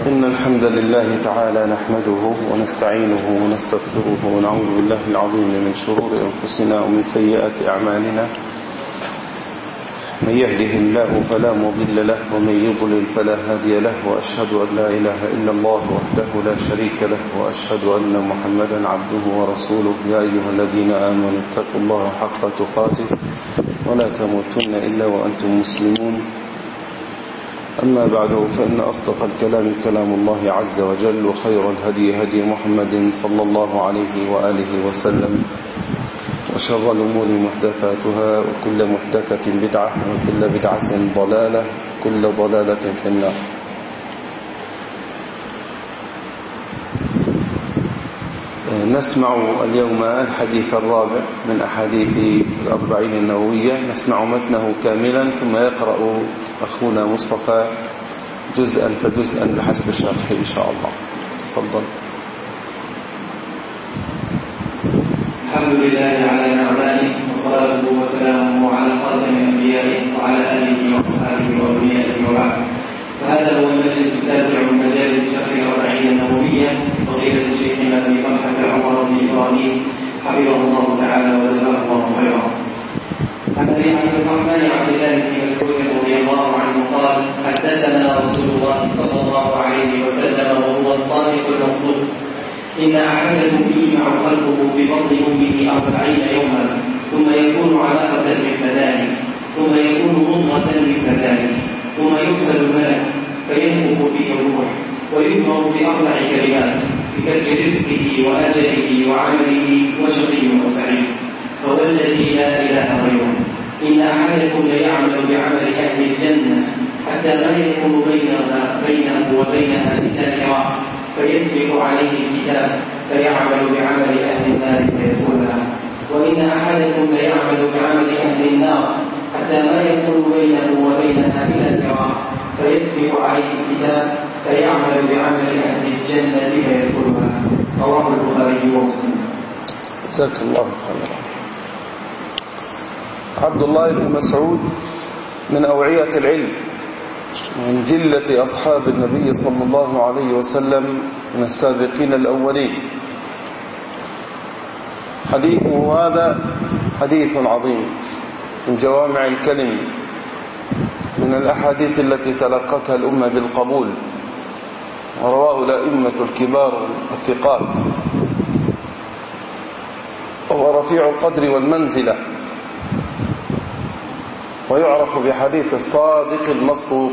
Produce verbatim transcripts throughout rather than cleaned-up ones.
إن الحمد لله تعالى نحمده ونستعينه ونستغفره ونعوذ بالله العظيم من شرور أنفسنا ومن سيئات أعمالنا. من يهده الله فلا مضل له ومن يضلل فلا هادي له، وأشهد أن لا إله إلا الله وحده لا شريك له، وأشهد أن محمدا عبده ورسوله. يا أيها الذين آمنوا اتقوا الله حق تقاته ولا تموتن إلا وأنتم مسلمون. أما بعد، فإن أصدق الكلام كلام الله عز وجل، وخير الهدي هدي محمد صلى الله عليه وآله وسلم، وشر الأمور محدثاتها، وكل محدثة بدعة، وكل بدعة ضلالة، وكل ضلالة في النار. نسمع اليوم الحديث الرابع من أحاديث الأربعين النووية، نسمع متنه كاملا ثم يقرأ أخونا مصطفى جزءا فجزءا بحسب الشرح إن شاء الله. تفضل. الحمد لله على نعمائه، وصلاته وسلامه على خاتم الأنبياء وعلى آله وأصحابه وأوليائه وبعد. فهذا هو المجلس التاسع من مجالس شرح الأربعين النووية، فضيلة شيخنا أبي طلحة عمر بن إبراهيم حفظه الله تعالى وجزاه الله خيرا. عن أبي عبد الرحمن عبد الله بن مسعود رضي الله عنه قال: حدثنا رسول الله صلى الله عليه وسلم وهو الصادق المصدوق: إن أحدكم يجمع خلقه في بطن أمه أربعين يوما، ثم يكون علقة مثل ذلك، ثم يكون مضغة مثل ذلك، ثم يرسل الملك فينفخ فيه الروح، ويؤمر بأربع كلمات: بكتب رزقه وأجله وعمله وشقي وسعيد. فوالذي لا إله غيره إن أحدكم ليعمل بعمل أهل الجنة حتى ما يكون بينها بينه وبينها إلا ذراع، فيسبق عليه الكتاب فيعمل بعمل أهل النار فيدخلها. وإن أحدكم ليعمل بعمل أهل النار حتى ما يكون بينه وبينها إلا ذراع، فيسبق عليه الكتاب فيعمل بعمل أهل الجنة فيدخلها. رواه البخاري ومسلم. جزاك الله خيرا. عبد الله بن مسعود من أوعية العلم، من جلة أصحاب النبي صلى الله عليه وسلم، من السابقين الأولين. حديثه هذا حديث عظيم من جوامع الكلم، من الأحاديث التي تلقتها الأمة بالقبول، ورواه الأئمة الكبار الثقات، وهو رفيع القدر والمنزلة، ويعرف بحديث الصادق المصدوق.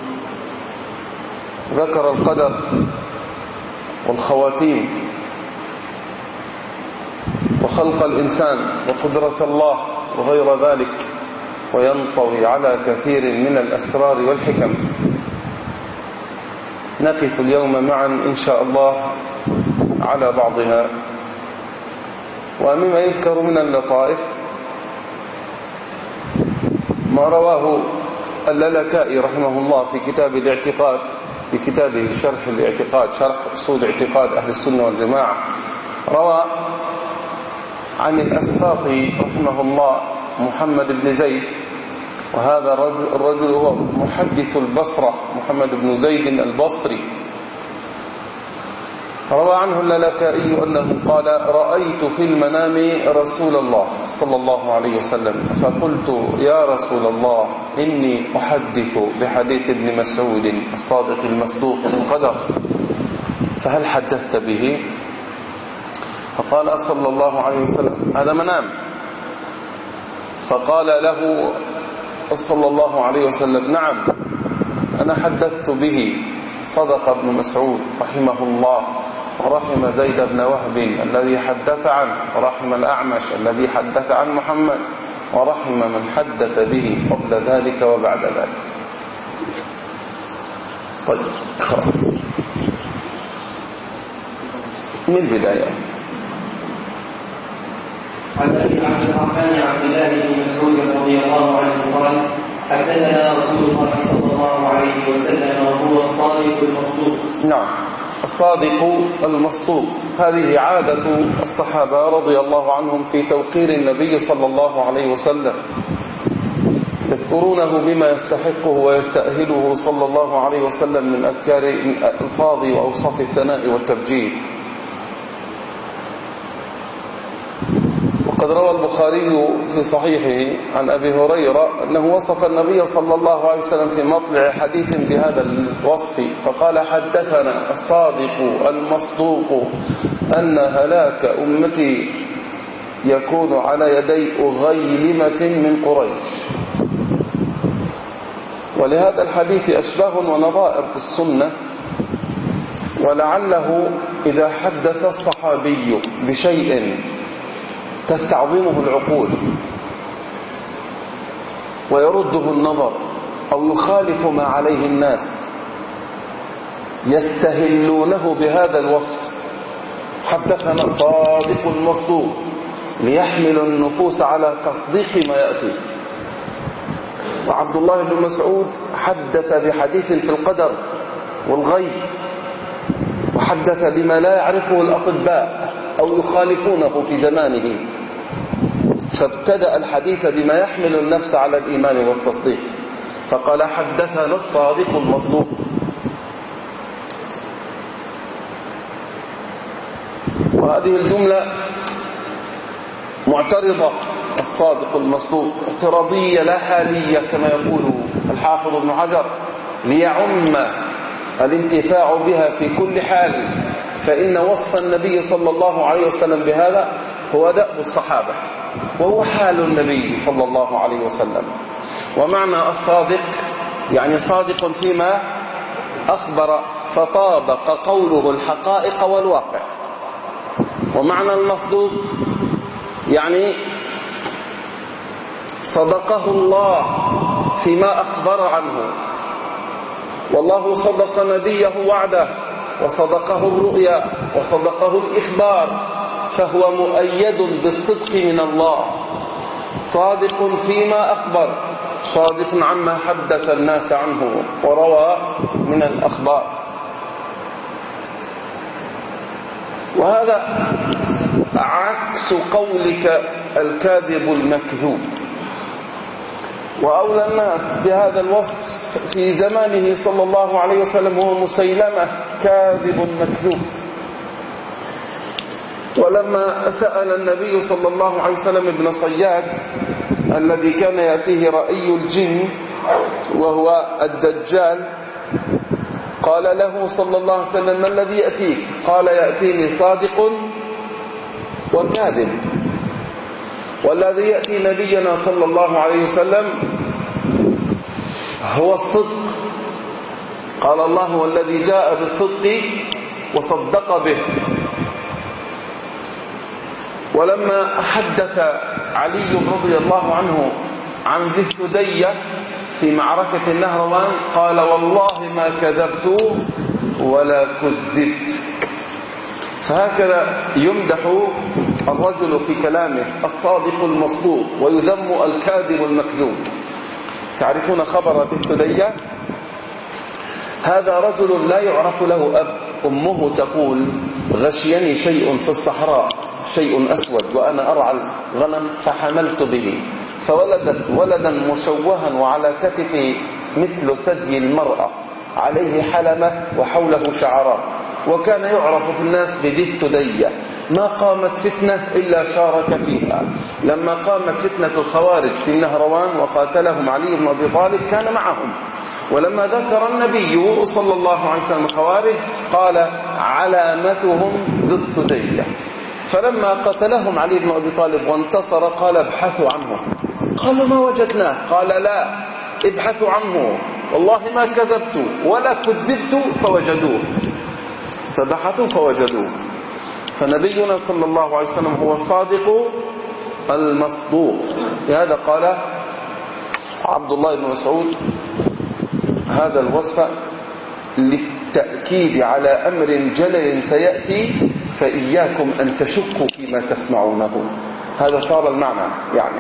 ذكر القدر والخواتيم وخلق الإنسان وقدرة الله وغير ذلك، وينطوي على كثير من الأسرار والحكم. نقف اليوم معا إن شاء الله على بعضها. ومما يذكر من اللطائف ما رواه اللالكائي رحمه الله في كتاب الاعتقاد، في كتابه شرح الاعتقاد، شرح أصول اعتقاد أهل السنة والجماعة. روى عن الأسفاطي رحمه الله محمد بن زيد، وهذا الرجل هو محدث البصرة، محمد بن زيد البصري. روى عنه اللالكائي أنه قال: رأيت في المنام رسول الله صلى الله عليه وسلم، فقلت: يا رسول الله، إني أحدث بحديث ابن مسعود الصادق المصدوق القدر، فهل حدثت به؟ فقال صلى الله عليه وسلم: هذا منام. فقال له صلى الله عليه وسلم: نعم، أنا حدثت به. صدق ابن مسعود رحمه الله، ورحم زيد بن وهب الذي حدث عنه، ورحم الأعمش الذي حدث عن محمد، ورحم من حدث به قبل ذلك وبعد ذلك. طيب، اقرأ من البداية. عن أبي عبد الرحمن عبد الله بن مسعود رضي الله عنه قال: حدثنا رسول الله صلى الله عليه وسلم وهو الصادق المصدوق. نعم، الصادق المصدوق، هذه عادة الصحابة رضي الله عنهم في توقير النبي صلى الله عليه وسلم. يذكرونه بما يستحقه ويستأهله صلى الله عليه وسلم من أذكار الألفاظ وأوصاف الثناء والتبجيل. وقد روى البخاري في صحيحه عن أبي هريرة أنه وصف النبي صلى الله عليه وسلم في مطلع حديث بهذا الوصف فقال: حدثنا الصادق المصدوق أن هلاك أمتي يكون على يدي أغيلمة من قريش. ولهذا الحديث أشباه ونظائر في السنة، ولعله إذا حدث الصحابي بشيء تستعظمه العقول ويرده النظر أو يخالف ما عليه الناس يستهلونه بهذا الوصف: حدثنا الصادق المصدوق، ليحمل النفوس على تصديق ما يأتي. وعبد الله بن مسعود حدث بحديث في القدر والغيب، وحدث بما لا يعرفه الأطباء أو يخالفونه في زمانه، فابتدأ الحديث بما يحمل النفس على الإيمان والتصديق، فقال: حدثنا الصادق المصدوق. وهذه الجملة معترضة، الصادق المصدوق اعتراضية لا حالية كما يقول الحافظ ابن حجر، ليعم الانتفاع بها في كل حال، فإن وصف النبي صلى الله عليه وسلم بهذا هو دأب الصحابة وهو حال النبي صلى الله عليه وسلم. ومعنى الصادق يعني صادق فيما أخبر فطابق قوله الحقائق والواقع. ومعنى المصدوق يعني صدقه الله فيما أخبر عنه، والله صدق نبيه وعده وصدقه الرؤيا وصدقه الإخبار، فهو مؤيد بالصدق من الله، صادق فيما أخبر، صادق عما حدث الناس عنه وروى من الأخبار. وهذا عكس قولك الكاذب المكذوب. وأولى الناس بهذا الوصف في زمانه صلى الله عليه وسلم هو مسيلمة كاذب مكذوب. ولما سأل النبي صلى الله عليه وسلم ابن صياد الذي كان يأتيه رأي الجن وهو الدجال، قال له صلى الله عليه وسلم: ما الذي يأتيك؟ قال: يأتيني صادق وكاذب. والذي يأتي نبينا صلى الله عليه وسلم هو الصدق. قال الله: والذي جاء بالصدق وصدق به. ولما حدث علي رضي الله عنه عن ذي الثدية في معركة النهروان قال: والله ما كذبت ولا كذبت. فهكذا يمدح الرجل في كلامه الصادق المصدوق ويذم الكاذب المكذوب. تعرفون خبر ذي الثدية؟ هذا رجل لا يعرف له أب. أمه تقول: غشيني شيء في الصحراء، شيء أسود، وأنا أرعى الغنم فحملت به، فولدت ولدا مشوها وعلى كتفه مثل ثدي المرأة، عليه حلمة وحوله شعرات، وكان يعرف في الناس بذي الثدية. ما قامت فتنة إلا شارك فيها. لما قامت فتنة الخوارج في النهروان وقاتلهم علي بن أبي طالب كان معهم. ولما ذكر النبي صلى الله عليه وسلم الخوارج قال: علامتهم ذو الثدية. فلما قتلهم علي بن أبي طالب وانتصر قال: ابحثوا عنه. قالوا: ما وجدناه. قال: لا، ابحثوا عنه، والله ما كذبت ولا كذبت، فوجدوه. فبحثوا فوجدوه. فنبينا صلى الله عليه وسلم هو الصادق المصدوق. لهذا قال عبد الله بن مسعود هذا الوصف للتأكيد على أمر جلل سيأتي، فإياكم أن تشكوا فيما تسمعونه. هذا صار المعنى يعني.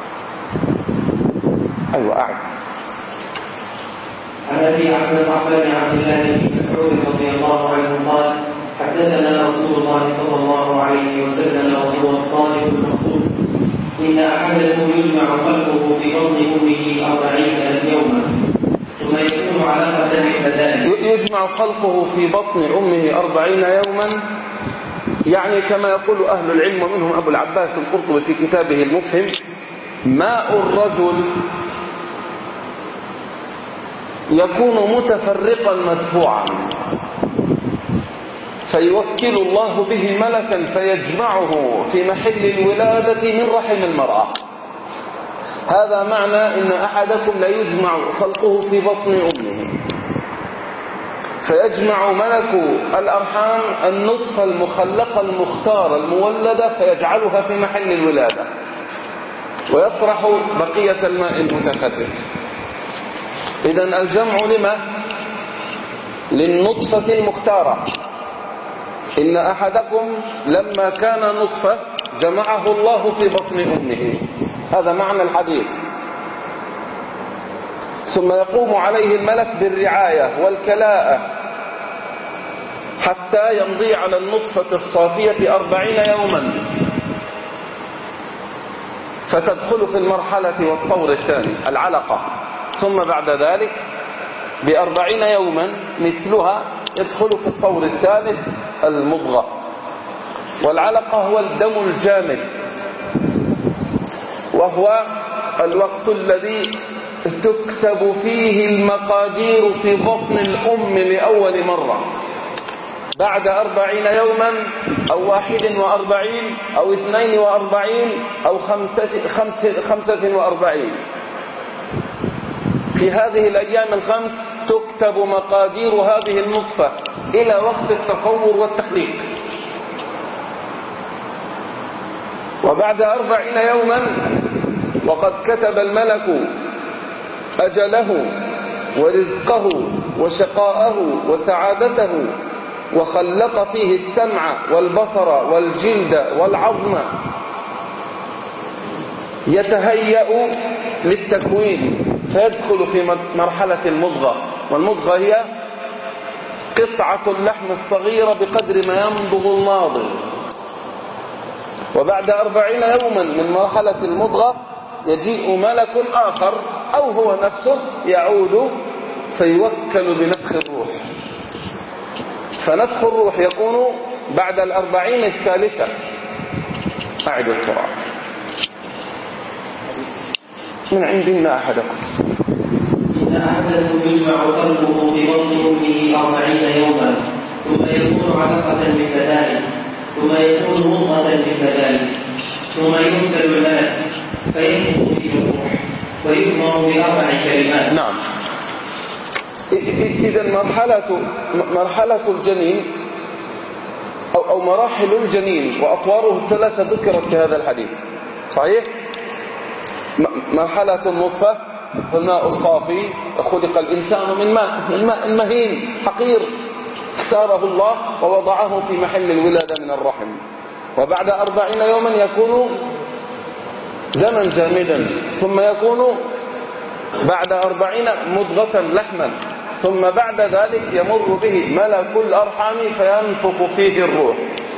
أيوة أعد. عن أبي عبد الرحمن عبد الله بن مسعود رضي الله عنه قال: حدثنا رسول الله صلى الله عليه وسلم وهو الصادق المصدوق: إن أحدكم يجمع خلقه في بطن أمه أربعين يوما ثم يكون علقة مثل ذلك. يجمع خلقه في بطن أمه أربعين يوما، يعني كما يقول أهل العلم ومنهم أبو العباس القرطبي في كتابه المفهم: ماء الرجل يكون متفرقا مدفوعا فيوكل الله به ملكا فيجمعه في محل الولادة من رحم المرأة. هذا معنى إن أحدكم لا يجمع خلقه في بطن أمه، فيجمع ملك الأرحام النطفة المخلقة المختارة المولدة فيجعلها في محل الولادة ويطرح بقية الماء المتخرج. إذن الجمع لما؟ للنطفة المختارة. إن أحدكم لما كان نطفة جمعه الله في بطن أمه، هذا معنى الحديث. ثم يقوم عليه الملك بالرعاية والكلاءة حتى يمضي على النطفة الصافية أربعين يوما فتدخل في المرحلة والطور الثاني العلقة. ثم بعد ذلك بأربعين يوما مثلها يدخل في الطور الثالث المضغة. والعلقة هو الدم الجامد، وهو الوقت الذي تكتب فيه المقادير في بطن الأم لأول مرة بعد أربعين يوما أو واحد وأربعين أو اثنين وأربعين أو خمسة, خمسة, خمسة وأربعين. في هذه الأيام الخمس تكتب مقادير هذه النطفة إلى وقت التصور والتخليق. وبعد أربعين يوما وقد كتب الملك أجله ورزقه وشقاءه وسعادته وخلق فيه السمع والبصر والجلد والعظم، يتهيأ للتكوين فيدخل في مرحلة المضغة. والمضغة هي قطعة اللحم الصغيرة بقدر ما يمضغ الناضغ. وبعد أربعين يوما من مرحلة المضغة يجيء ملك آخر أو هو نفسه يعود فيوكل بنفخ الروح. فنفخ الروح يكون بعد الأربعين الثالثة. أعد التراب من عندنا أحدكم. إن أحدكم يجمع خلقه في بطن أمه أربعين يوما ثم يكون علقة مثل ذلك ثم يكون مضغة مثل ذلك ثم يرسل الملك فينفخ فيه الروح ويؤمر بأربع كلمات. نعم. إذا مرحلة مرحلة الجنين أو أو مراحل الجنين وأطواره الثلاثة ذكرت في هذا الحديث، صحيح؟ مرحلة النطفة الماء الصافي، خلق الإنسان من ماء من ماء مهين حقير اختاره الله ووضعه في محل الولادة من الرحم. وبعد أربعين يوما يكون دما جامدا، ثم يكون بعد أربعين مضغة لحما، ثم بعد ذلك يمر به ملك الأرحام فينفخ فيه الروح.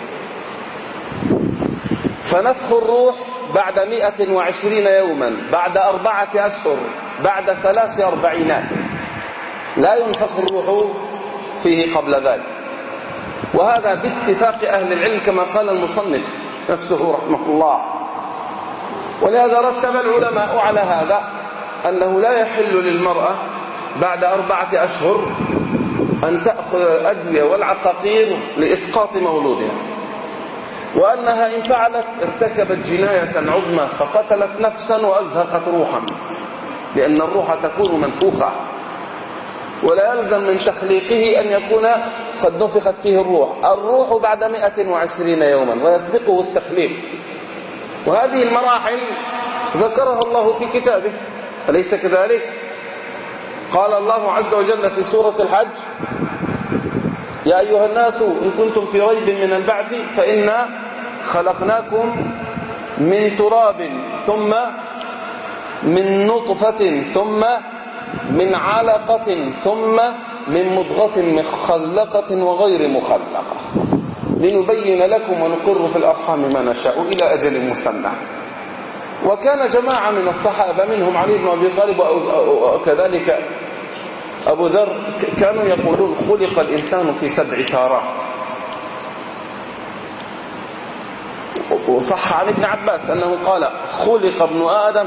فنفخ الروح بعد مئة وعشرين يوما، بعد أربعة أشهر، بعد ثلاث أربعينات، لا ينفخ الروح فيه قبل ذلك. وهذا باتفاق أهل العلم كما قال المصنف نفسه رحمه الله. ولهذا رتب العلماء على هذا أنه لا يحل للمرأة بعد أربعة أشهر أن تأخذ الأدوية والعقاقير لإسقاط مولودها، وأنها إن فعلت ارتكبت جناية عظمى فقتلت نفسا وأزهقت روحا، لأن الروح تكون منفوخة، ولا يلزم من تخليقه أن يكون قد نفخت فيه الروح. الروح بعد مئة وعشرين يوما ويسبقه التخليق. وهذه المراحل ذكرها الله في كتابه، أليس كذلك؟ قال الله عز وجل في سورة الحج: يا أيها الناس إن كنتم في ريب من البعث فإنا خلقناكم من تراب ثم من نطفة ثم من علقة ثم من مضغة مخلقة وغير مخلقة لنبين لكم ونقر في الأرحام ما نشاء إلى أجل مسمى. وكان جماعة من الصحابة منهم علي بن أبي طالب وكذلك أبو ذر كانوا يقولون خلق الإنسان في سبع تارات. وصح عن ابن عباس أنه قال خلق ابن آدم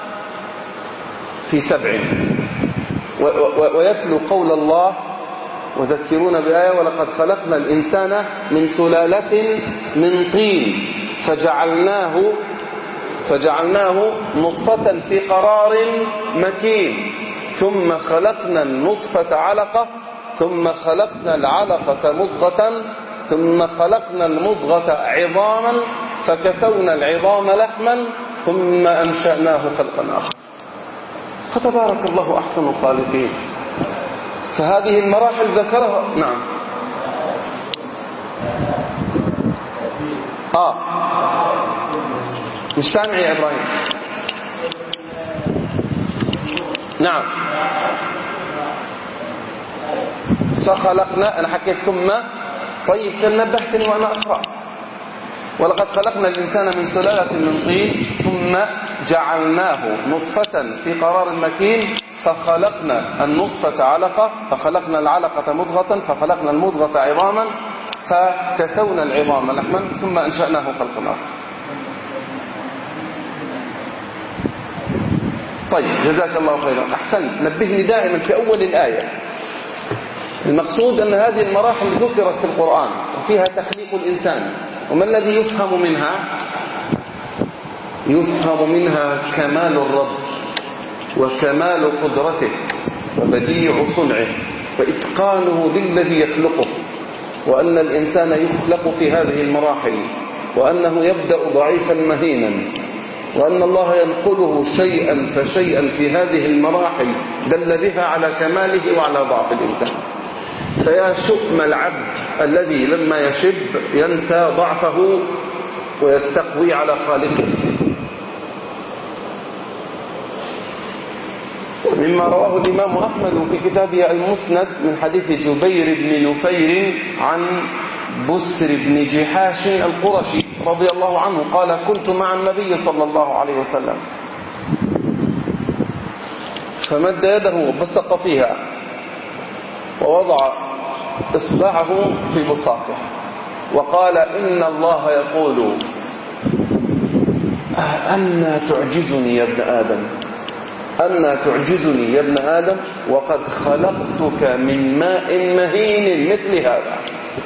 في سبع. ويتلو قول الله وذكرون بآية ولقد خلقنا الإنسان من سلالة من طين فجعلناه فجعلناه نطفة في قرار مكين ثم خلقنا النطفة علقة ثم خلقنا العلقة مضغة ثم خلقنا المضغة عظاما فكسونا العظام لحما ثم أنشأناه خلقا آخر. فتبارك الله أحسن الخالقين. فهذه المراحل ذكرها. نعم. آه مش سامع يا إبراهيم. نعم. فخلقنا أنا حكيت ثم. طيب تنبهتني وأنا أقرأ. ولقد خلقنا الإنسان من سلالة من طين ثم جعلناه نطفة في قرار مكين فخلقنا النطفة علقة فخلقنا العلقة مضغة فخلقنا المضغة عظاما فكسونا العظام لحما ثم أنشأناه خلقا آخر. طيب جزاك الله خيرا. أحسنت. نبهني دائما في أول الآية. المقصود أن هذه المراحل ذكرت في القرآن وفيها تخليق الإنسان. وما الذي يفهم منها؟ يفهم منها كمال الرب وكمال قدرته وبديع صنعه وإتقانه للذي يخلقه، وأن الإنسان يخلق في هذه المراحل، وأنه يبدأ ضعيفا مهينا، وأن الله ينقله شيئا فشيئا في هذه المراحل دل بها على كماله وعلى ضعف الإنسان. فيا شؤم العبد الذي لما يشب ينسى ضعفه ويستقوي على خالقه. مما رواه الإمام أحمد في كتابه المسند من حديث جبير بن نفير عن بسر بن جحاش القرشي رضي الله عنه قال كنت مع النبي صلى الله عليه وسلم فمد يده وبصق فيها ووضع إصبعه في بصاقه وقال إن الله يقول أنا تعجزني يا ابن آدم أنا تعجزني يا ابن آدم وقد خلقتك من ماء مهين مثل هذا،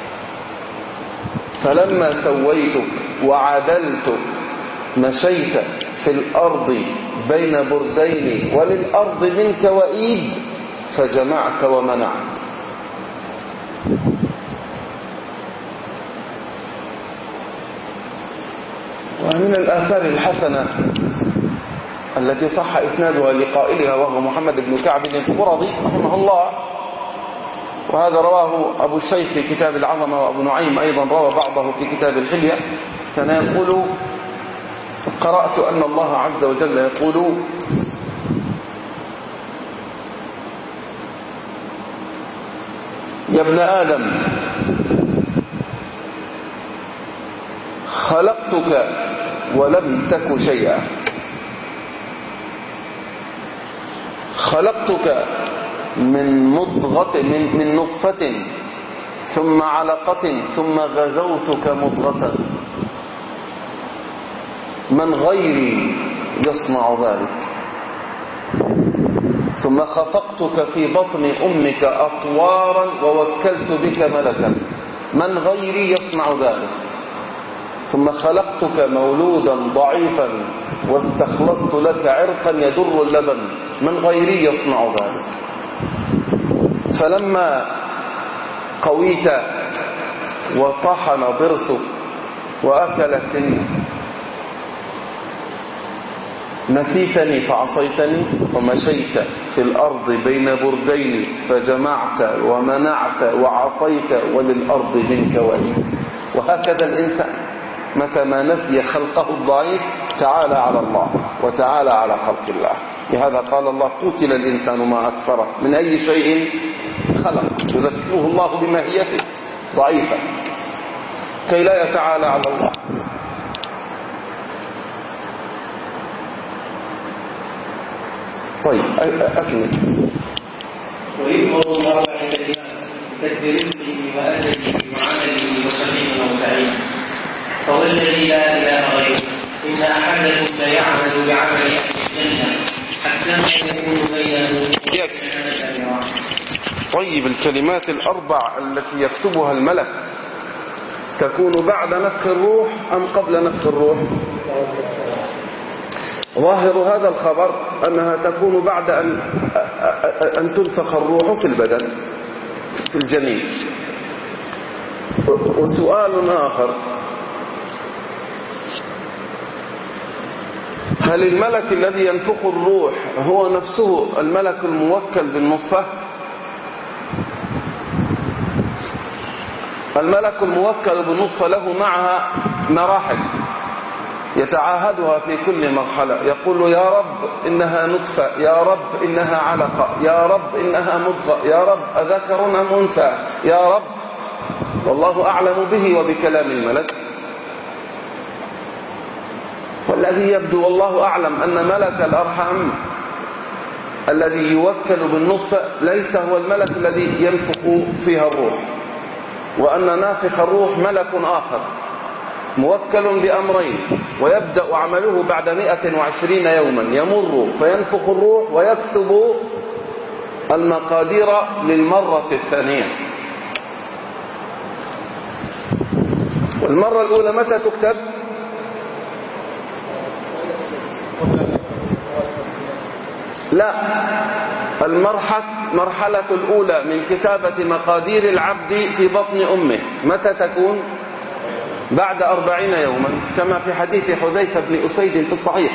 فلما سويتك وعدلتك مشيت في الأرض بين بردين وللأرض منك وإيد فجمعت ومنعت. ومن الآثار الحسنة التي صح إسنادها لقائلها وهو محمد بن كعب القرظي رحمه الله، وهذا رواه أبو الشيخ في كتاب العظمة، وأبو نعيم أيضا روى بعضه في كتاب الحلية، كان يقول قرأت أن الله عز وجل يقول يا ابن آدم خلقتك ولم تك شيئا، خلقتك من مضغة من, من نطفة ثم علقة ثم غزوتك مضغة، من غيري يصنع ذلك، ثم خفقتك في بطن أمك أطوارا ووكلت بك ملكا، من غيري يصنع ذلك، ثم خلقتك مولودا ضعيفا واستخلصت لك عرقا يدر اللبن، من غيري يصنع ذلك، فلما قويت وطحن ضرسك وأكل سنك نسيتني فعصيتني ومشيت في الأرض بين بردين فجمعت ومنعت وعصيت وللأرض منك وإيد. وهكذا الإنسان متى ما نسي خلقه الضعيف تعالى على الله وتعالى على خلق الله. لهذا قال الله قتل الإنسان ما أكفره من أي شيء خلق، يذكره الله بماهيته ضعيفا كي لا يتعالى على الله. طيب أكمل. ويؤمر بأربع كلمات بكسب رزقه وأجله وعمله وسعيد أو سعيد. فهو الذي لا إله غيره. إن أحدكم لا يعمل بعمل أهل الجنة حتى ما يكون بينه وبينها. طيب الكلمات الأربع التي يكتبها الملك تكون بعد نفخ الروح أم قبل نفخ الروح؟ ظاهر هذا الخبر أنها تكون بعد أن, أن تنفخ الروح في البدن في الجنين. وسؤال آخر: هل الملك الذي ينفخ الروح هو نفسه الملك الموكل بالنطفة؟ الملك الموكل بالنطفة له معها مراحل يتعاهدها في كل مرحلة، يقول يا رب إنها نطفة، يا رب إنها علقة، يا رب إنها مضغة، يا رب أذكر أم أنثى، يا رب، والله أعلم به وبكلام الملك. والذي يبدو والله أعلم أن ملك الأرحام الذي يوكل بالنطفة ليس هو الملك الذي ينفخ فيها الروح، وأن نافخ الروح ملك آخر موكل بأمرين، ويبدأ عمله بعد مئة وعشرين يوما، يمر فينفخ الروح ويكتب المقادير للمرة الثانية. والمرة الأولى متى تكتب؟ لا، المرحلة مرحلة الأولى من كتابة مقادير العبد في بطن أمه متى تكون؟ بعد أربعين يوما، كما في حديث حذيفة بن أسيد في الصحيح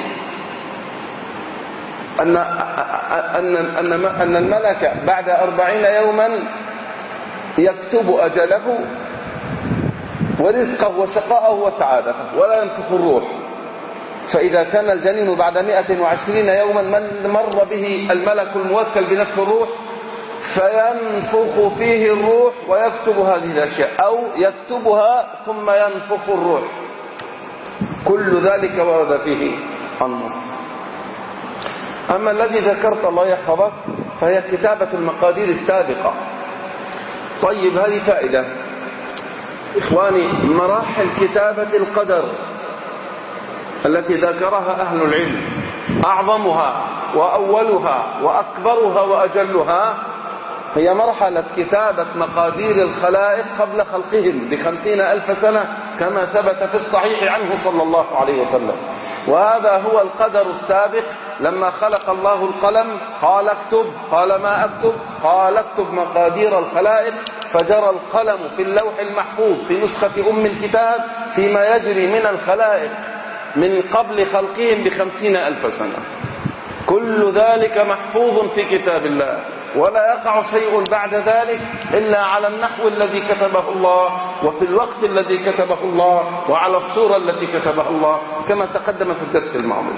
أن أن أن أن الملك بعد أربعين يوما يكتب أجله ورزقه وشقاءه وسعادته ولا ينفخ الروح. فإذا كان الجنين بعد مئة وعشرين يوما من مر به الملك الموكل بنفخ الروح فينفخ فيه الروح ويكتب هذه الأشياء، أو يكتبها ثم ينفخ الروح. كل ذلك ورد فيه النص. أما الذي ذكرت الله يحفظك فهي كتابة المقادير السابقة. طيب هذه فائدة إخواني. مراحل كتابة القدر التي ذكرها أهل العلم أعظمها وأولها وأكبرها وأجلها هي مرحلة كتابة مقادير الخلائق قبل خلقهم بخمسين ألف سنة، كما ثبت في الصحيح عنه صلى الله عليه وسلم. وهذا هو القدر السابق. لما خلق الله القلم قال اكتب، قال ما اكتب؟ قال اكتب مقادير الخلائق، فجرى القلم في اللوح المحفوظ في نسخة أم الكتاب فيما يجري من الخلائق من قبل خلقهم بخمسين ألف سنة. كل ذلك محفوظ في كتاب الله، ولا يقع شيء بعد ذلك إلا على النحو الذي كتبه الله، وفي الوقت الذي كتبه الله، وعلى الصورة التي كتبها الله، كما تقدم في الدرس الماضي.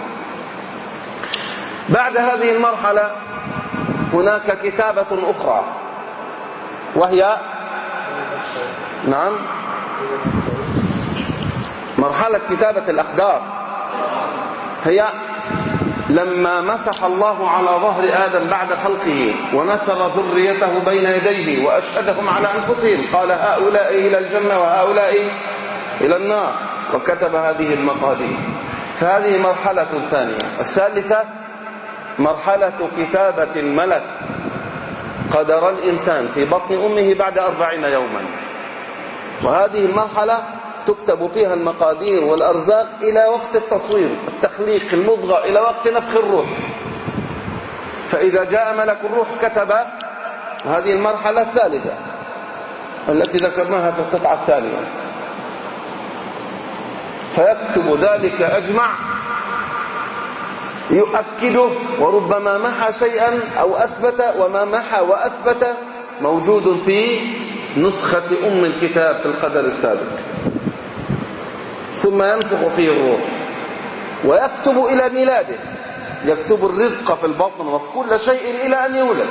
بعد هذه المرحلة هناك كتابة أخرى، وهي نعم مرحلة كتابة الأقدار. هي لما مسح الله على ظهر آدم بعد خلقه ونثر ذريته بين يديه وأشهدهم على أنفسهم، قال هؤلاء إلى الجنة وهؤلاء إلى النار، وكتب هذه المقادير. فهذه مرحلة ثانية. الثالثة مرحلة كتابة الملك قدر الإنسان في بطن أمه بعد أربعين يوما، وهذه المرحلة تكتب فيها المقادير والأرزاق إلى وقت التصوير، التخليق، المضغة، إلى وقت نفخ الروح. فإذا جاء ملك الروح كتب هذه المرحلة الثالثة التي ذكرناها في القطعة الثانية، فيكتب ذلك أجمع، يؤكده، وربما محى شيئا أو أثبت، وما محى وأثبت موجود في نسخة أم الكتاب في القدر السابق. ثم ينفخ فيه الروح ويكتب إلى ميلاده، يكتب الرزق في البطن وكل شيء إلى أن يولد.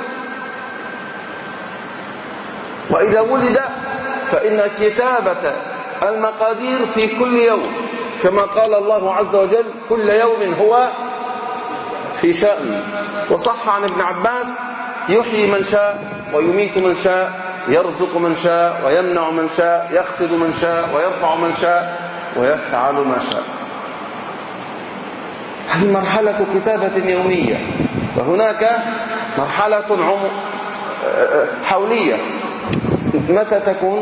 وإذا ولد فإن كتابة المقادير في كل يوم، كما قال الله عز وجل كل يوم هو في شأن. وصح عن ابن عباس: يحيي من شاء ويميت من شاء، يرزق من شاء ويمنع من شاء، يخفض من شاء ويرفع من شاء، ويفعل ما شاء. هذه مرحلة كتابة يومية. وهناك مرحلة عم... حولية. متى تكون؟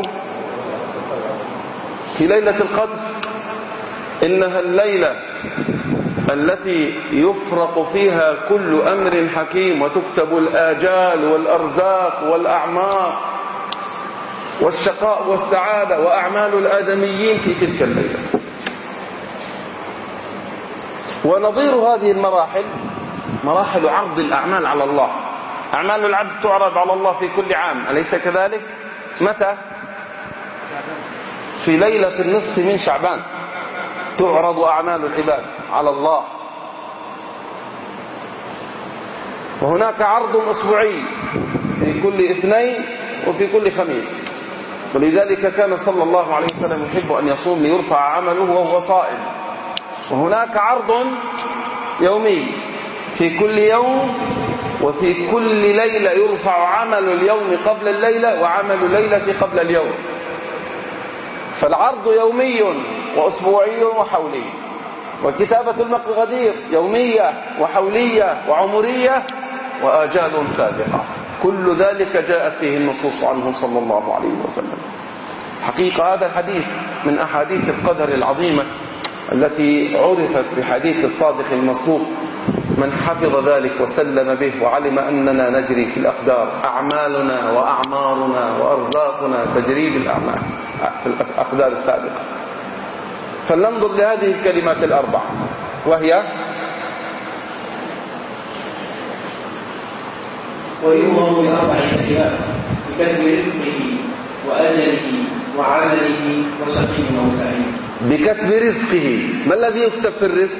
في ليلة القدر. إنها الليلة التي يفرق فيها كل أمر حكيم، وتكتب الآجال والأرزاق والأعمار والشقاء والسعادة وأعمال الآدميين في تلك الليلة. ونظير هذه المراحل مراحل عرض الأعمال على الله. أعمال العبد تعرض على الله في كل عام، أليس كذلك؟ متى؟ في ليلة النصف من شعبان تعرض أعمال العباد على الله. وهناك عرض أسبوعي في كل اثنين وفي كل خميس. ولذلك كان صلى الله عليه وسلم يحب أن يصوم ليرفع عمله وهو صائم. وهناك عرض يومي في كل يوم، وفي كل ليلة يرفع عمل اليوم قبل الليلة وعمل الليلة قبل اليوم. فالعرض يومي وأسبوعي وحولي. وكتابة المقادير يومية وحولية وعمرية وآجال سابقة. كل ذلك جاءت فيه النصوص عنه صلى الله عليه وسلم. حقيقة هذا الحديث من أحاديث القدر العظيمة التي عرفت بحديث الصادق المصدوق. من حفظ ذلك وسلم به وعلم أننا نجري في الأقدار، أعمالنا وأعمارنا وأرزاقنا تجري بالأعمال في الأقدار السابقة. فلننظر لهذه الكلمات الأربع، وهي: ويؤمر بأربع كلمات: بكتب رزقه وأجله وعمله وشقي أو سعيد. بكتب رزقه. ما الذي يكتب في الرزق؟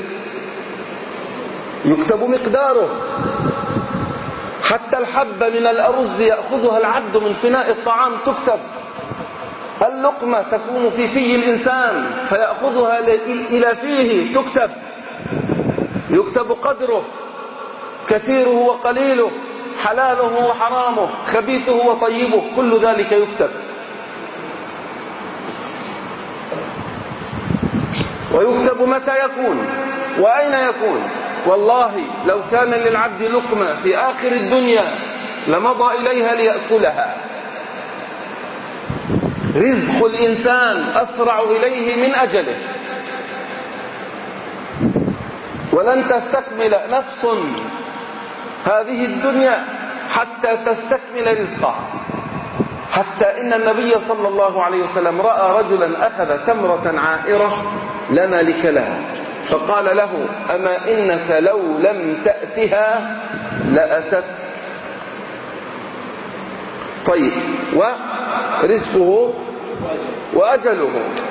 يكتب مقداره. حتى الحبة من الأرز يأخذها العبد من فناء الطعام تكتب. اللقمة تكون في في الإنسان فيأخذها إلى فيه تكتب. يكتب قدره، كثيره وقليله، حلاله وحرامه، خبيثه وطيبه، كل ذلك يكتب. ويكتب متى يكون وأين يكون. والله لو كان للعبد لقمة في آخر الدنيا لمضى إليها ليأكلها. رزق الإنسان أسرع إليه من أجله. ولن تستكمل نفس هذه الدنيا حتى تستكمل رزقها. حتى إن النبي صلى الله عليه وسلم رأى رجلا أخذ تمرة عائرة لا مالك لها، فقال له: أما إنك لو لم تأتها لأتت. طيب، ورزقه وأجله.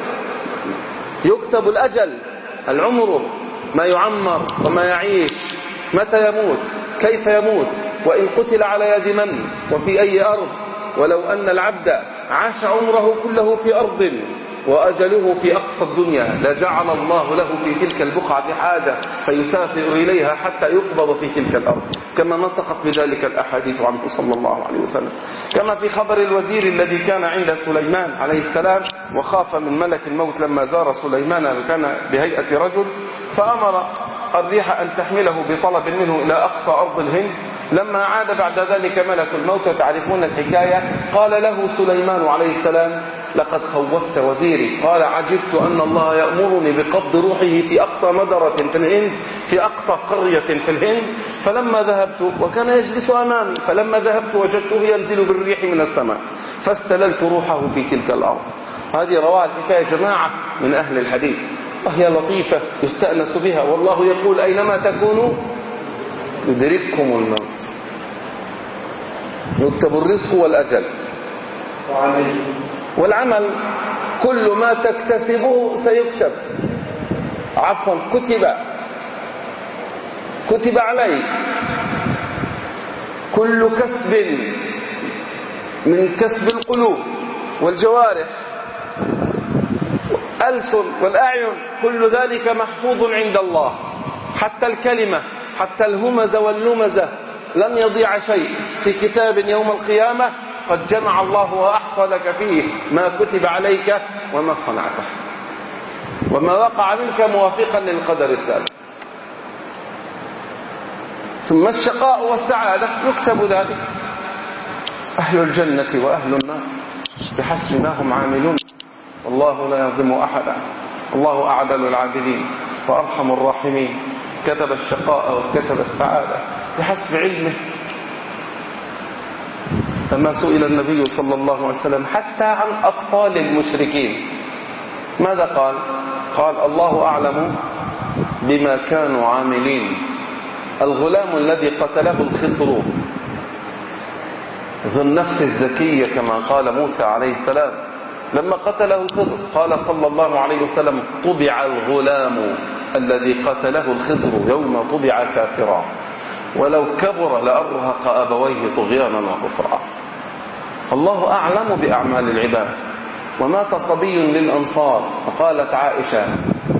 يكتب الأجل، العمر، ما يعمر وما يعيش، متى يموت، كيف يموت، وإن قتل على يد من وفي أي أرض. ولو أن العبد عاش عمره كله في أرض وأجله في أقصى الدنيا لجعل الله له في تلك البقعة حاجة فيسافر إليها حتى يقبض في تلك الأرض، كما نطقت بذلك الأحاديث عنه صلى الله عليه وسلم. كما في خبر الوزير الذي كان عند سليمان عليه السلام وخاف من ملك الموت لما زار سليمان وكان بهيئة رجل، فأمر الريح أن تحمله بطلب منه إلى أقصى أرض الهند. لما عاد بعد ذلك ملك الموت، تعرفون الحكاية، قال له سليمان عليه السلام: لقد خوفت وزيري. قال: عجبت أن الله يأمرني بقبض روحه في أقصى مدرة في الهند، في أقصى قرية في الهند. فلما ذهبت، وكان يجلس أمامي، فلما ذهبت وجدته ينزل بالريح من السماء فاستللت روحه في تلك الأرض. هذه رواها الحكاية جماعة من أهل الحديث، وهي لطيفة يستأنس بها. والله يقول: أينما تكونوا يدرككم الموت. يكتب الرزق والأجل والعمل. كل ما تكتسبه سيكتب. عفوا كتب كتب عليك. كل كسب من كسب القلوب والجوارح والألسن والأعين، كل ذلك محفوظ عند الله. حتى الكلمة حتى الهمز واللمزة لن يضيع شيء في كتاب يوم القيامة قد جمع الله وأحصى لك فيه ما كتب عليك وما صنعته وما وقع منك موافقا للقدر السابق. ثم الشقاء والسعادة يكتب ذلك، أهل الجنة وأهل النار بحسب ما هم عاملون، والله لا يظلم أحدا، الله أعدل العادلين وأرحم الراحمين، كتب الشقاء وكتب السعادة بحسب علمه. لما سئل النبي صلى الله عليه وسلم حتى عن أطفال المشركين ماذا قال؟ قال الله أعلم بما كانوا عاملين. الغلام الذي قتله الخضر ذو النفس الزكية كما قال موسى عليه السلام لما قتله الخضر قال صلى الله عليه وسلم طبع الغلام الذي قتله الخضر يوم طبع كافرا ولو كبر لأرهق أبويه طغيانا وكفرا. الله أعلم بأعمال العباد. ومات صبي للأنصار فقالت عائشة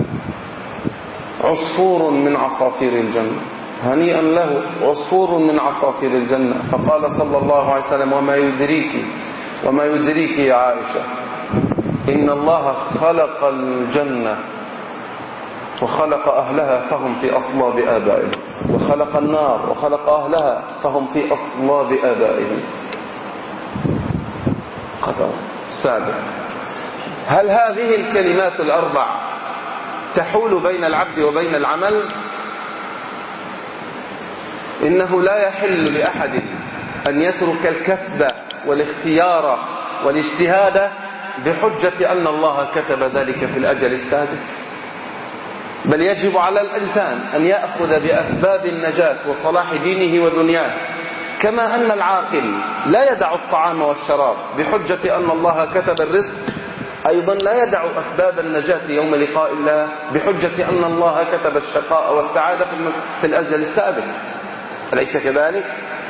عصفور من عصافير الجنة، هنيئا له عصفور من عصافير الجنة. فقال صلى الله عليه وسلم وما يدريك وما يدريك يا عائشة إن الله خلق الجنة وخلق أهلها فهم في أصلاب آبائهم، وخلق النار وخلق أهلها فهم في أصلاب آبائهم. قدر سابق. هل هذه الكلمات الأربع تحول بين العبد وبين العمل؟ إنه لا يحل لأحد أن يترك الكسب والاختيار والاجتهاد بحجة أن الله كتب ذلك في الأجل السابق، بل يجب على الإنسان أن يأخذ بأسباب النجاة وصلاح دينه ودنياه، كما أن العاقل لا يدع الطعام والشراب بحجة أن الله كتب الرزق، أيضا لا يدع أسباب النجاة يوم لقاء الله بحجة أن الله كتب الشقاء والسعادة في الأجل السابق. أليس كذلك؟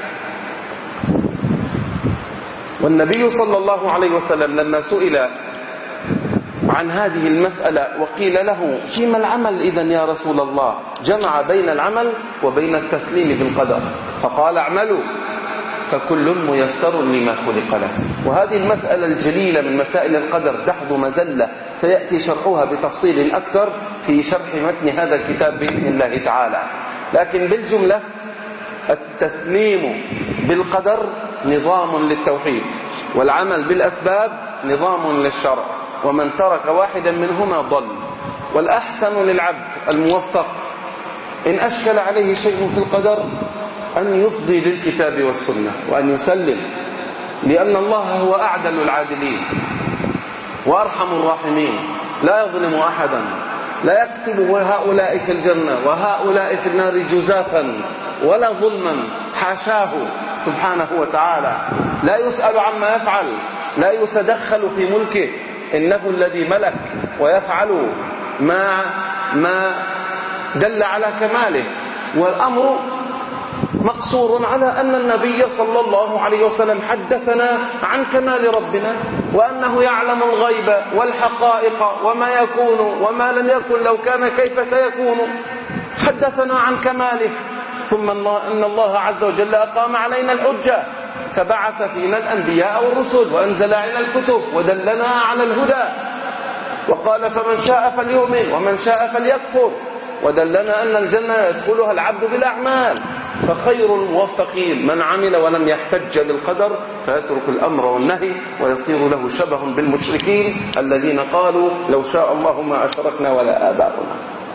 والنبي صلى الله عليه وسلم لما سئل عن هذه المسألة وقيل له فيما العمل إذن يا رسول الله، جمع بين العمل وبين التسليم بالقدر فقال اعملوا فكل ميسر لما خلق له. وهذه المسألة الجليلة من مسائل القدر دحض مزلة سيأتي شرحها بتفصيل أكثر في شرح متن هذا الكتاب بإذن الله تعالى. لكن بالجملة التسليم بالقدر نظام للتوحيد، والعمل بالأسباب نظام للشرع، ومن ترك واحدا منهما ضل. والأحسن للعبد الموفق إن أشكل عليه شيء في القدر أن يفضي للكتاب والسنة وأن يسلم، لأن الله هو أعدل العادلين وأرحم الراحمين، لا يظلم أحدا، لا يكتب هؤلاء في الجنة وهؤلاء في النار جزافا ولا ظلما، حاشاه سبحانه وتعالى، لا يسأل عما يفعل، لا يتدخل في ملكه، إنه الذي ملك ويفعل ما ما دل على كماله. والأمر مقصور على أن النبي صلى الله عليه وسلم حدثنا عن كمال ربنا، وأنه يعلم الغيب والحقائق وما يكون وما لم يكن لو كان كيف سيكون، حدثنا عن كماله. ثم أن الله عز وجل أقام علينا الحجة فبعث فينا الأنبياء والرسل وأنزل علينا الكتب ودلنا على الهدى، وقال فمن شاء فليؤمن ومن شاء فليكفر، ودلنا أن الجنة يدخلها العبد بالأعمال. فخير الموفقين من عمل ولم يحتج بالقدر فيترك الأمر والنهي ويصير له شبه بالمشركين الذين قالوا لو شاء الله ما أشركنا ولا آباؤنا.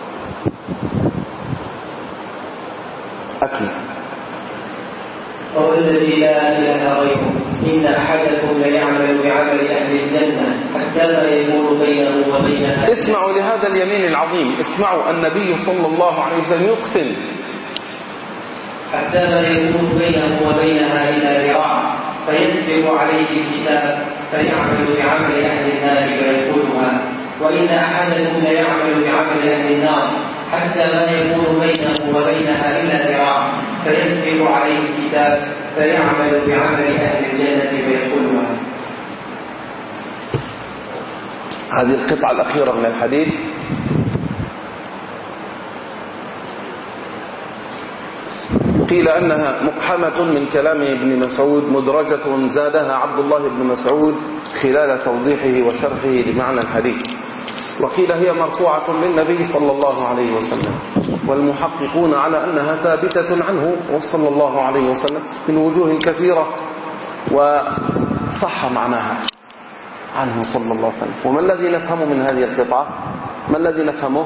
أكمل. هو الذي لا إله غيره إن أحدكم ليعمل بعمل أهل الجنة حتى ما يكون بينه وبينها. اسمعوا لهذا اليمين العظيم، اسمعوا النبي صلى الله عليه وسلم يقسم حتى ما يكون بينه وبينها إلا ذراع فيسبق عليه الكتاب فيعمل بعمل أهل النار فيدخلها، وإن أحدكم ليعمل بعمل أهل النار حتى ما يكون بينه وبينها إلا ذراع فيسبق عليه الكتاب فيعمل بعمل أهل الجنة فيدخلها. هذه القطعة الأخيرة من الحديث قيل أنها مقحمة من كلام ابن مسعود مدرجة زادها عبد الله بن مسعود خلال توضيحه وشرحه لمعنى الحديث. وقيل هي مرفوعة للنبي صلى الله عليه وسلم، والمحققون على أنها ثابتة عنه صلى الله عليه وسلم من وجوه كثيرة، وصح معناها عنه صلى الله عليه وسلم. وما الذي نفهمه من هذه القطعة؟ ما الذي نفهمه؟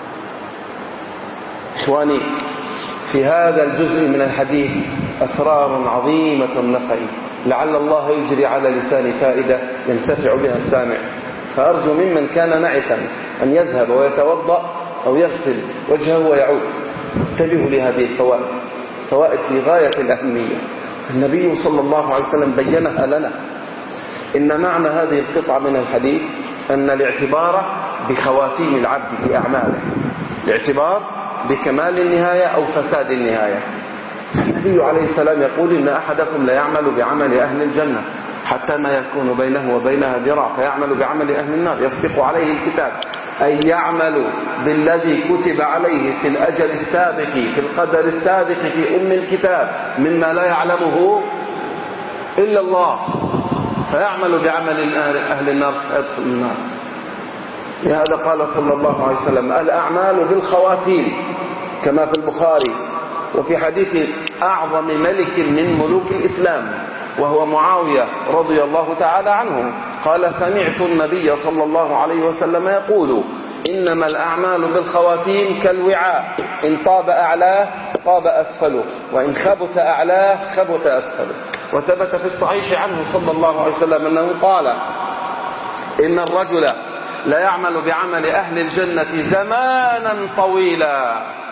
إخواني، في هذا الجزء من الحديث أسرار عظيمة نفعي، لعل الله يجري على لسان فائدة ينتفع بها السامع. فأرجو ممن كان نعسا أن يذهب ويتوضأ أو يغسل وجهه ويعود. انتبهوا لهذه الفوائد، فوائد في غاية الأهمية. النبي صلى الله عليه وسلم بينها لنا. إن معنى هذه القطعة من الحديث أن الاعتبار بخواتيم العبد في أعماله، الاعتبار بكمال النهاية أو فساد النهاية. النبي عليه السلام يقول إن أحدكم لا يعمل بعمل أهل الجنة حتى ما يكون بينه وبينها ذراع فيعمل بعمل أهل النار يسبق عليه الكتاب، أي يعمل بالذي كتب عليه في الأجل السابق في القدر السابق في أم الكتاب مما لا يعلمه إلا الله، فيعمل بعمل أهل النار فيدخل النار. لهذا قال صلى الله عليه وسلم الأعمال بالخواتيم، كما في البخاري وفي حديث أعظم ملك من ملوك الإسلام وهو معاوية رضي الله تعالى عنه، قال سمعت النبي صلى الله عليه وسلم يقول إنما الأعمال بالخواتيم كالوعاء، إن طاب أعلاه طاب أسفله، وإن خبث أعلاه خبث أسفله. وثبت في الصحيح عنه صلى الله عليه وسلم أنه قال إن الرجل لا يعمل بعمل أهل الجنة زمانا طويلا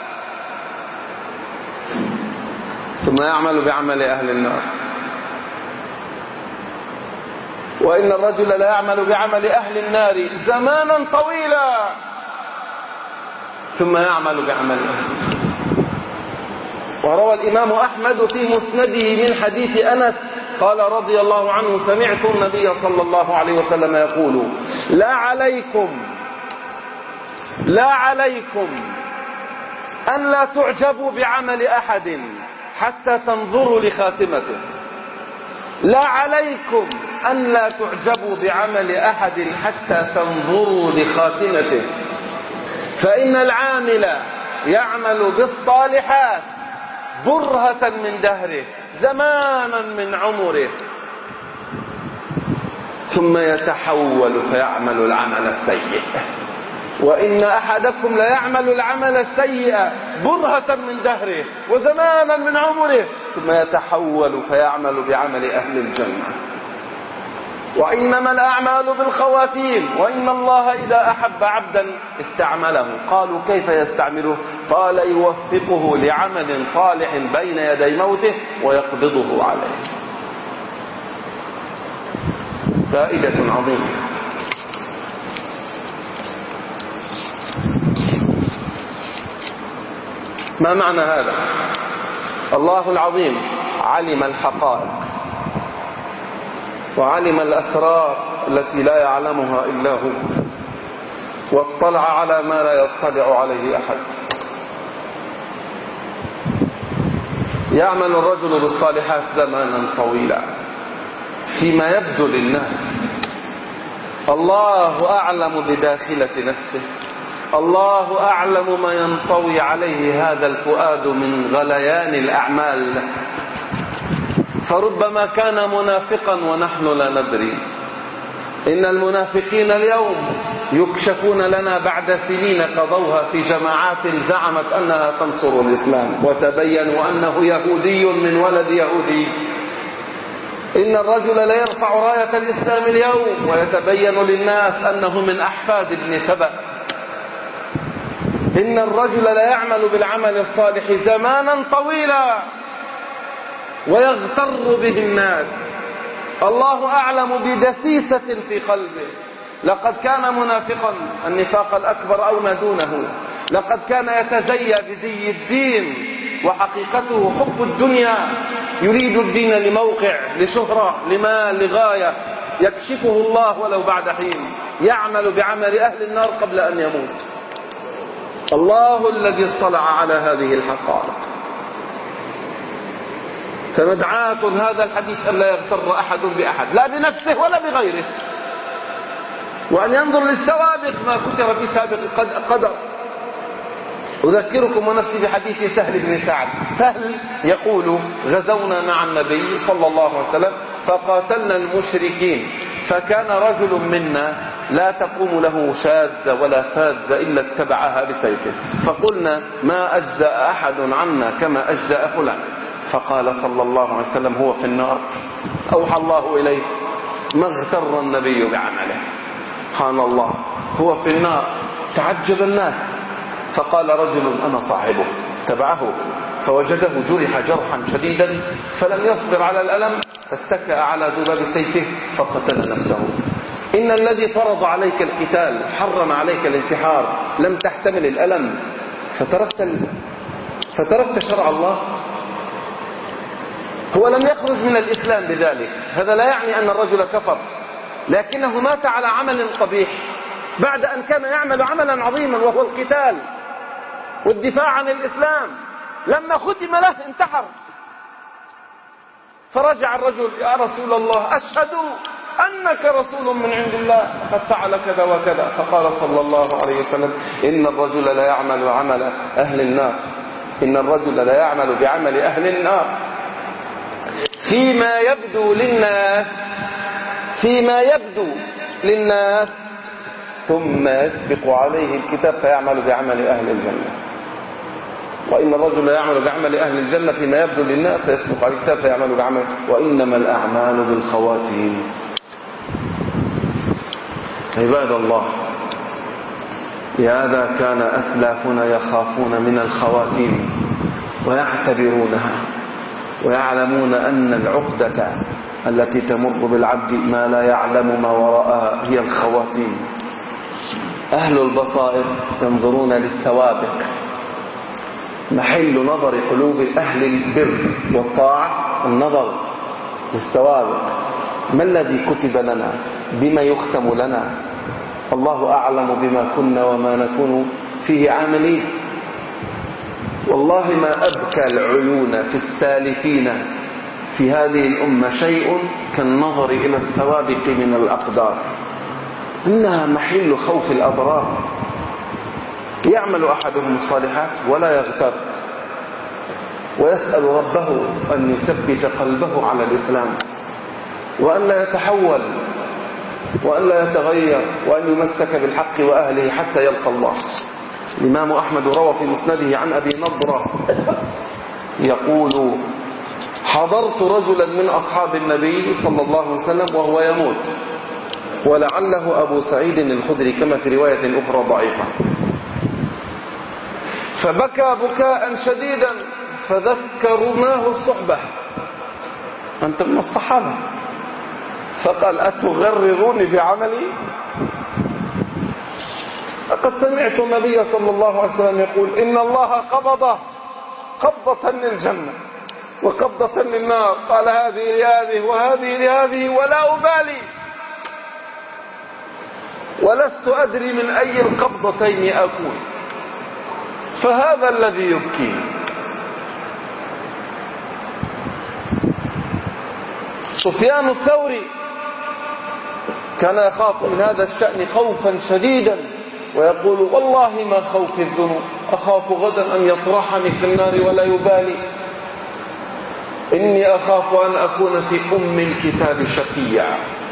ثم يعمل بعمل أهل النار، وإن الرجل لا يعمل بعمل أهل النار زمانا طويلا ثم يعمل بعمل أهل النار. وروى الإمام أحمد في مسنده من حديث أنس قال رضي الله عنه سمعت النبي صلى الله عليه وسلم يقول لا عليكم لا عليكم أن لا تعجبوا بعمل أحد حتى تنظروا لخاتمته، لا عليكم أن لا تعجبوا بعمل أحد حتى تنظروا لخاتمته، فإن العامل يعمل بالصالحات برهة من دهره زمانا من عمره ثم يتحول فيعمل العمل السيء، وإن أحدكم لا يعمل العمل السيء برهة من دهره وزمانا من عمره ثم يتحول فيعمل بعمل أهل الجنة. وإنما الأعمال بالخواتيم، وإن الله إذا أحب عبدا استعمله. قالوا كيف يستعمله؟ قال يوفقه لعمل صالح بين يدي موته ويقبضه عليه. فائدة عظيمة. ما معنى هذا؟ الله العظيم علم الحقائق وعلم الأسرار التي لا يعلمها إلا هو، واطلع على ما لا يطلع عليه أحد. يعمل الرجل بالصالحات زمانا طويلا فيما يبدو للناس، الله أعلم بداخلة نفسه، الله أعلم ما ينطوي عليه هذا الفؤاد من غليان الأعمال. فربما كان منافقا ونحن لا ندري. إن المنافقين اليوم يكشفون لنا بعد سنين قضوها في جماعات زعمت أنها تنصر الإسلام، وتبينوا أنه يهودي من ولد يهودي. إن الرجل لا يرفع راية الإسلام اليوم ويتبين للناس أنه من أحفاد ابن سبأ. إن الرجل لا يعمل بالعمل الصالح زمانا طويلا ويغتر به الناس. الله أعلم بدسيسة في قلبه. لقد كان منافقا النفاق الأكبر أو ما دونه، لقد كان يتزيى بزي الدين وحقيقته حب الدنيا، يريد الدين لموقع، لشهرة، لمال، لغاية يكشفه الله ولو بعد حين. يعمل بعمل أهل النار قبل أن يموت. الله الذي اطلع على هذه الحقائق. فمدعاة هذا الحديث أن لا يغتر أحد بأحد، لا بنفسه ولا بغيره، وأن ينظر للسوابق ما كتب في سابق القدر. أذكركم ونفسي بحديث سهل بن سعد. سهل يقول: غزونا مع النبي صلى الله عليه وسلم فقاتلنا المشركين، فكان رجل منا لا تقوم له شاذة ولا فاذة إلا اتبعها بسيفه، فقلنا: ما أجزأ أحد عنا كما أجزأ فلان، فقال صلى الله عليه وسلم: هو في النار. أوحى الله إليه، ما اغتر النبي بعمله. سبحان الله، هو في النار. تعجب الناس، فقال رجل: أنا صاحبه. تبعه فوجده جرح جرحا شديدا فلم يصبر على الألم، فاتكأ على ذباب سيفه فقتل نفسه. إن الذي فرض عليك القتال حرم عليك الانتحار لم تحتمل الألم فتركت ال... فتركت شرع الله. هو لم يخرج من الإسلام بذلك، هذا لا يعني أن الرجل كفر، لكنه مات على عمل قبيح بعد أن كان يعمل عملا عظيما وهو القتال والدفاع عن الإسلام. لما ختم له انتحر، فرجع الرجل: يا رسول الله، أشهد أنك رسول من عند الله، قد فعل كذا وكذا. فقال صلى الله عليه وسلم: إن الرجل لا يعمل عمل أهل النار، إن الرجل لا يعمل بعمل أهل النار فيما يبدو للناس فيما يبدو للناس ثم يسبق عليه الكتاب فيعمل بعمل أهل الجنة. وإن الرجل يعمل بعمل أهل الجنة فيما يبدو للناس يسبق عليه الكتاب فيعمل بعمل، وإنما الأعمال بالخواتيم. عباد الله، لهذا كان أسلافنا يخافون من الخواتيم ويعتبرونها، ويعلمون أن العقدة التي تمر بالعبد ما لا يعلم ما وراءها هي الخواتيم. أهل البصائر ينظرون للسوابق، محل نظر قلوب أهل البر والطاعة النظر للسوابق. ما الذي كتب لنا؟ بما يختم لنا؟ الله أعلم بما كنا وما نكون فيه عاملين. والله ما أبكى العيون في السالفين في هذه الأمة شيء كالنظر إلى السوابق من الأقدار، إنها محل خوف الأبرار. يعمل أحدهم الصالحات ولا يغتر، ويسأل ربه أن يثبت قلبه على الإسلام، وأن لا يتحول، وأن لا يتغير، وأن يمسك بالحق وأهله حتى يلقى الله. الإمام أحمد روى في مسنده عن أبي نضرة يقول: حضرت رجلا من أصحاب النبي صلى الله عليه وسلم وهو يموت، ولعله أبو سعيد الخدري كما في رواية أخرى ضعيفة، فبكى بكاء شديدا فذكرناه الصحبة: أنت من الصحابة. فقال: أتغرروني بعملي؟ لقد سمعت النبي صلى الله عليه وسلم يقول: إن الله قبض قبضة للجنة وقبضة للنار. قال: هذه لهذه وهذه لهذه ولا أبالي، ولست أدري من أي القبضتين أكون، فهذا الذي يبكيني. سفيان الثوري كان يخاف من هذا الشأن خوفا شديدا، ويقول: والله ما خوفي الذنوب، أخاف غدا أن يطرحني في النار ولا يبالي، إني أخاف أن أكون في أم الكتاب شقيا.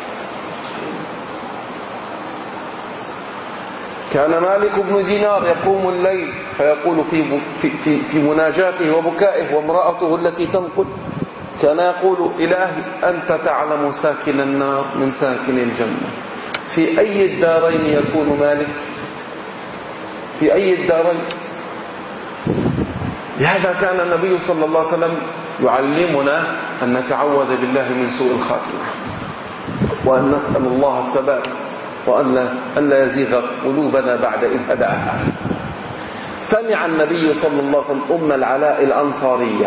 كان مالك بن دينار يقوم الليل فيقول في, في, في مناجاته وبكائه وامرأته التي تنقل، كان يقول: إلهي أنت تعلم ساكن النار من ساكن الجنة، في أي الدارين يكون مالك؟ في أي الدارين؟ لهذا كان النبي صلى الله عليه وسلم يعلمنا أن نتعوذ بالله من سوء الخاتمة، وأن نسأل الله الثبات، وأن لا يزيغ قلوبنا بعد إذ هداها. سمع النبي صلى الله عليه وسلم أم العلاء الأنصارية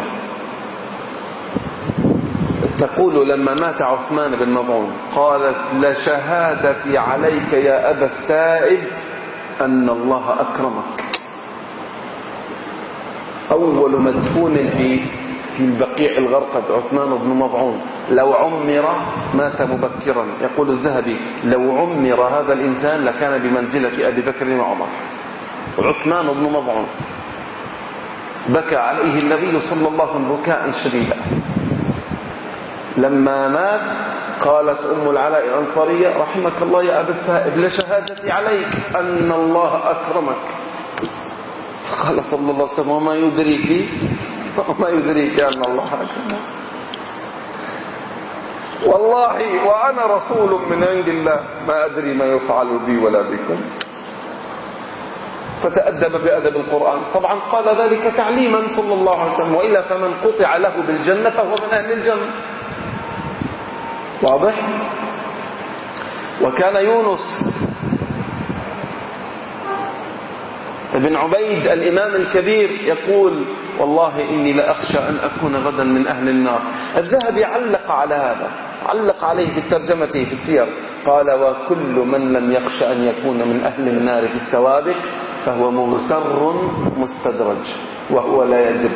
تقول لما مات عثمان بن مظعون، قالت: لشهادتي عليك يا أبا السائب أن الله أكرمك. أول مدفون في في البقيع الغرقد عثمان بن مظعون لو عمر مات مبكرا. يقول الذهبي لو عمر هذا الإنسان لكان بمنزلة أبي بكر وعمر. عثمان بن مظعون بكى عليه النبي صلى الله عليه وسلم بكاء شديدا. لما مات قالت أم العلاء الأنصارية رحمك الله يا أبا السائب لشهادتي عليك أن الله أكرمك. قال صلى الله عليه وسلم وما يدريك وما يدريك أن الله أكرمك والله وأنا رسول من عند الله ما أدري ما يفعل بي ولا بكم. فتأدب بأدب القرآن. طبعا قال ذلك تعليما صلى الله عليه وسلم، وإلا فمن قطع له بالجنة فهو من أهل الجنة. واضح؟ وكان يونس ابن عبيد الإمام الكبير يقول والله إني لأخشى أن أكون غدا من أهل النار. الذهبي علق على هذا، علق عليه في الترجمة في السير، قال وكل من لم يخشى أن يكون من أهل النار في السوابق فهو مغتر مستدرج وهو لا يدري.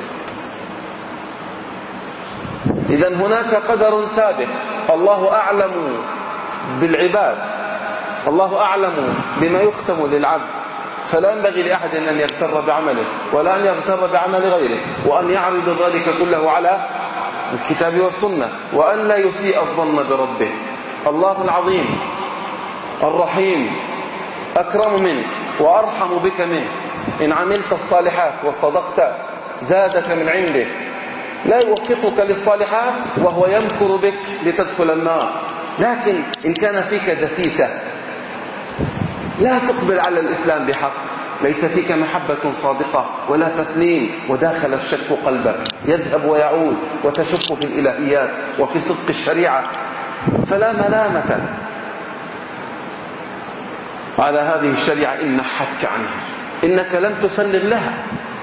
إذن هناك قدر سابق، الله أعلم بالعباد، الله أعلم بما يختم للعبد، فلا ينبغي لأحد أن يغتر بعمله ولا أن يغتر بعمل غيره، وأن يعرض ذلك كله على الكتاب والسنة، وأن لا يسيء الظن بربه. الله العظيم الرحيم أكرم منك وأرحم بك منه. إن عملت الصالحات وصدقت زادك من عنده، لا يوفقك للصالحات وهو يمكر بك لتدخل النار. لكن إن كان فيك دسيسة لا تقبل على الإسلام بحق، ليس فيك محبة صادقة ولا تسليم، وداخل الشك قلبك يذهب ويعود، وتشك في الإلهيات وفي صدق الشريعة، فلا ملامة على هذه الشريعة إن نحتك عنها، إنك لم تسلم لها.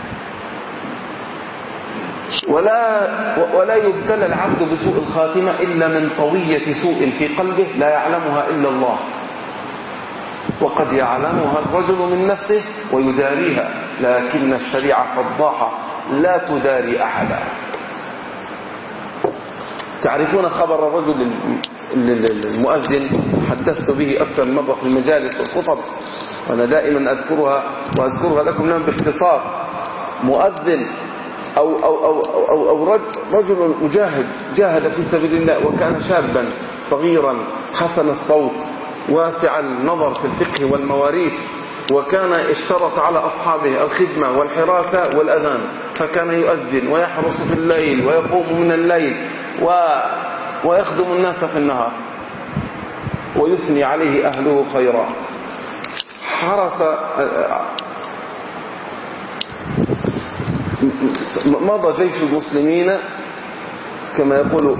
ولا ولا يبتلى العبد بسوء الخاتمة إلا من طوية سوء في قلبه لا يعلمها إلا الله، وقد يعلمها الرجل من نفسه ويداريها، لكن الشريعة فضاحة لا تداري أحدا. تعرفون خبر الرجل المؤذن، حدثت به أكثر من مرة في المجالس والخطب، وأنا دائما أذكرها وأذكرها لكم الآن باختصار. مؤذن أو, أو, أو, أو, أو رجل مجاهد جاهد في سبيل الله، وكان شابا صغيرا حسن الصوت واسع النظر في الفقه والمواريث، وكان اشترط على أصحابه الخدمة والحراسة والأذان، فكان يؤذن ويحرس في الليل ويقوم من الليل و... ويخدم الناس في النهار، ويثني عليه أهله خيرا. حرس مضى جيش المسلمين كما يقول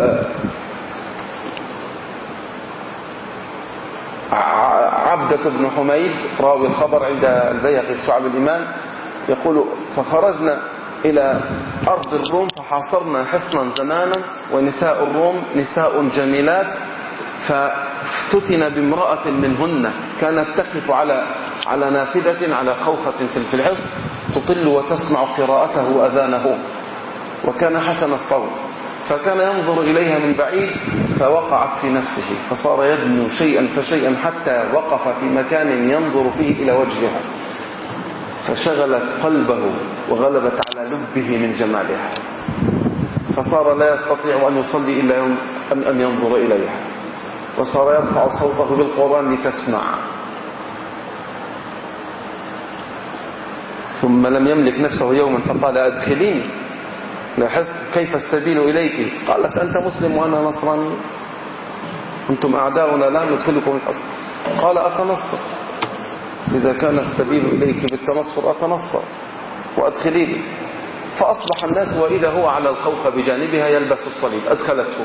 عبدة بن حميد راوي الخبر عند البيهقي في شعب الإيمان، يقول فخرجنا إلى أرض الروم فحاصرنا حصنا زمانا، ونساء الروم نساء جميلات، فافتتن بامرأة منهن كانت تقف على على نافذة على خوخة في الحصن تطل وتسمع قراءته وأذانه، وكان حسن الصوت، فكان ينظر إليها من بعيد فوقعت في نفسه، فصار يدنو شيئا فشيئا حتى وقف في مكان ينظر فيه إلى وجهها، فشغلت قلبه وغلبت على لبه من جمالها، فصار لا يستطيع أن يصلي إلا أن ينظر إليها، وصار يرفع صوته بالقرآن لتسمع. ثم لم يملك نفسه يوما فقال أدخليني، لاحظت كيف السبيل إليك؟ قالت أنت مسلم وأنا نصراني، أنتم أعداؤنا لا ندخلكم الأصل. قال أتنصر، إذا كان السبيل إليك بالتنصر أتنصر وأدخليني. فأصبح الناس وإذا هو على الخوخ بجانبها يلبس الصليب، أدخلته،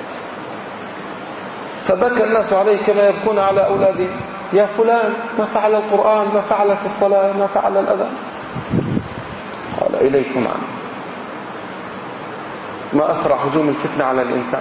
فبكى الناس عليه كما يبكون على أولادهم، يا فلان ما فعل القرآن، ما فعلت الصلاة، ما فعل الأذان؟ قال إليكم عنه. ما أسرع هجوم الفتنة على الإنسان.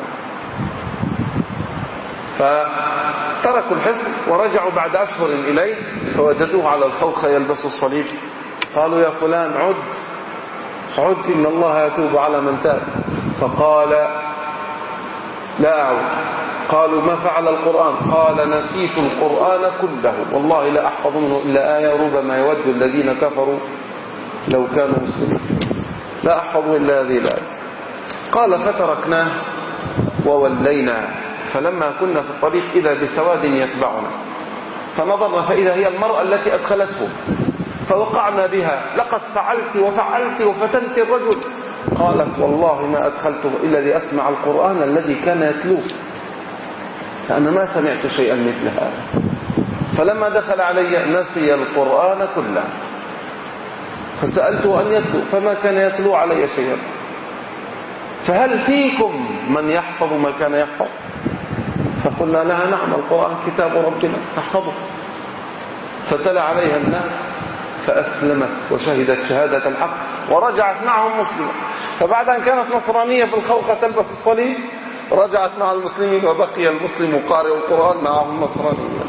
فتركوا الحصن ورجعوا بعد أشهر إليه فوجدوه على الخوخ يلبس الصليب. قالوا يا فلان عد، عد إن الله يتوب على من تاب. فقال لا أعود. قالوا ما فعل القرآن؟ قال نسيت القرآن كله والله لا أحفظ منه إلا آية ربما يود الذين كفروا لو كانوا مسلمين، لا أحفظ إلا هذه الآية. قال فتركناه وولينا، فلما كنا في الطريق إذا بسواد يتبعنا فنظرنا فإذا هي المرأة التي أدخلته فوقعنا بها، لقد فعلت وفعلت وفتنت الرجل. قالت والله ما أدخلته إلا لأسمع القرآن الذي كان يتلوه، فأنا ما سمعت شيئا مثل هذا. فلما دخل علي نسي القرآن كله، فسألته أن يتلو فما كان يتلو علي شيئا. فهل فيكم من يحفظ ما كان يحفظ؟ فقلنا لها نعم القرآن كتاب ربنا نحفظه. فتلا عليها الناس فأسلمت وشهدت شهادة الحق ورجعت معهم مسلمة. فبعد أن كانت نصرانية في الخوخة تلبس الصليب رجعت مع المسلمين وبقي المسلم قارئ القرآن معهم نصرانية.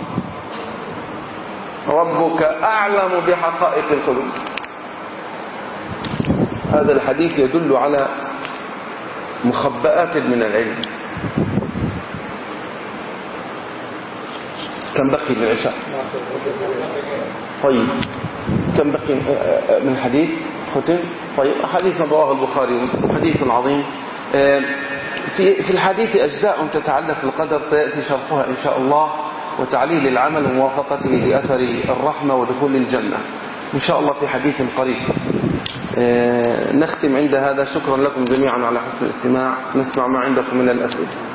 ربك أعلم بحقائق القلوب. هذا الحديث يدل على مخبئات من العلم. كم بقي للعشاء؟ طيب كم بقي من حديث ختم؟ طيب حديث رواه البخاري ومسلم حديث عظيم. في في الحديث أجزاء تتعلق بالقدر سيأتي شرحها إن شاء الله، وتعليل العمل وموافقته لأثر الرحمة ودخول الجنة إن شاء الله في حديث قريب. نختم عند هذا. شكرا لكم جميعا على حسن الاستماع. نسمع ما عندكم من الأسئلة.